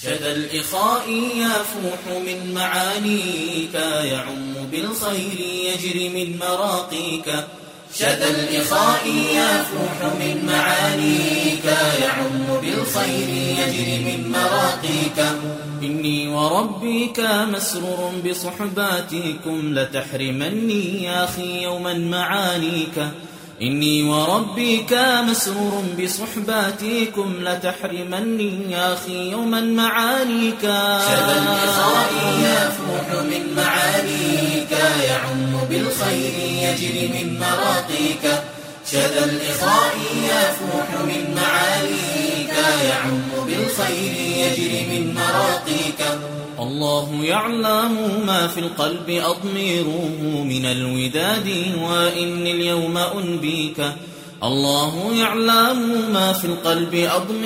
شذا الإخاء يفوح من معانيك، يعم بالخير يجري من مراقيك. شذا الإخاء يفوح من معانيك، يعم بالخير يجري من مراقيك. إني وربك مسرور بصحباتكم، لتحرمني يا أخي يوما معانيك. إني وربك مسرور بصحباتكم، لتحرمني يا أخي يوما معانيك. شذا الإخاء يفوح من معانيك، يعم بالخير يجري من مراقيك. شذا الإخاء يفوح من معانيك، يعم بالخير يجري من مراقيك. الله يعلم ما في القلب أضميره من الوداد، وإني اليوم أنبيك. الله يعلم ما في القلب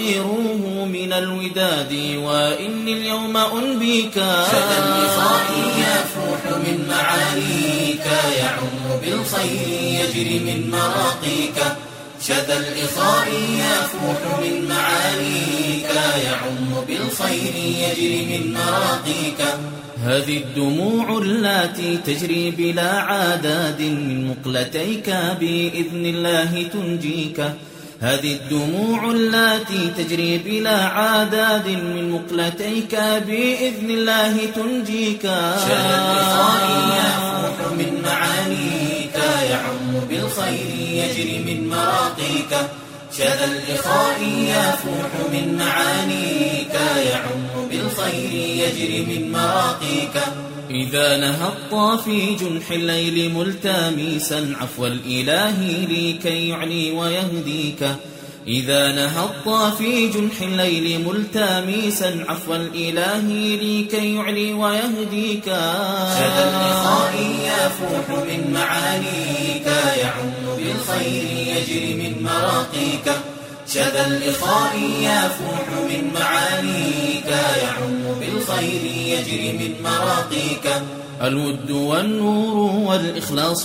أضميره من الوداد، وإني اليوم أنبيك. شذا الإخاء يفوح من معانيك، يعم بالخير يجري من مراقيك. شذا الإخاء يفوح من معانيك، يعم بالخير يجري من مراقيك. هذه الدموع التي تجري بلا عداد من مقلتيك، بإذن الله تنجيك. هذه الدموع التي تجري بلا عداد من مقلتيك، بإذن الله تنجيك. شذا الإخاء يفوح من معانيك، يعم بالخير يجري من مراقيك. شذا الإخاء يفوح من معانيك، يعم بالخير يجري من مراقيك. إذا نهضت في جنح الليل ملتمسا عفو الإله لكي يعلي ويهديك. إذا نهضت في جنح الليل ملتمسا عفو الإله لكي يعلي ويهديك. شذا الإخاء يفوح من معانيك، يعم بالخير يجري من مراقيك. شذا الإخاء يفوح من معانيك، يعم بالخير يجري من مراقيك. الود والنور والإخلاص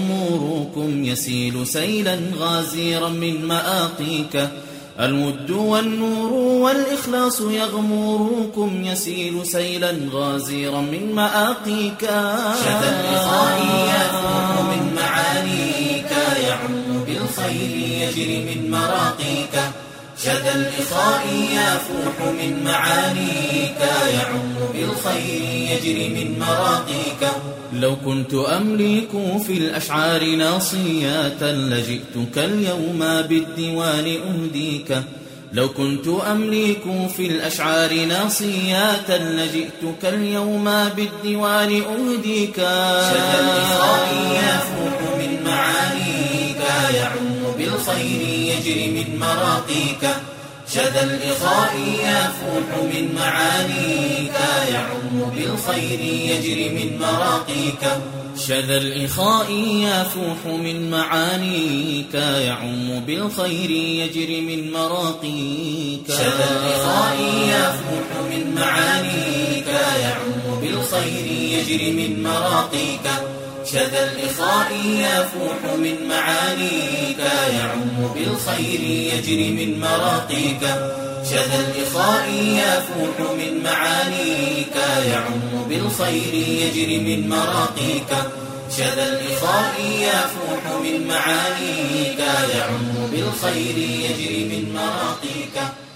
يغمركم، يسيل سيلا غازيرا من مآقيك. الود والنور والإخلاص يغمركم، يسيل سيلا غازيرا من مآقيك. شذا الإخاء يفوح من معانيك، يعم بالخير يجري من مراقيك. شذا الإخاء يفوح من معانيك، يعم بالخير يجري من مراقيك. لو كنت أملك في الأشعار ناصيات، لجئتك اليوم بالديوان أهديك. لو كنت أملك في الأشعار ناصيات، لجئتك اليوم بالديوان أهديك. شذا الإخاء يفوح من معانيك، يعم بالخير يجري من مراقيك. شذا الإخاء يفوح من معانيك، يعم بالخير يجري من مراقيك. شذا الإخاء يفوح من معانيك، يعم بالخير يجري من مراقيك. شذا الإخاء يفوح من معانيك، يعم بالخير يجري من مراقيك. شذا الإخاء يفوح من معانيك، يعم بالخير يجري من مراقيك. شذا الإخاء يفوح من معانيك، يعم بالخير يجري من مراقيك. شذا الإخاء يفوح من معانيك، يعم بالخير يجري من مراقيك.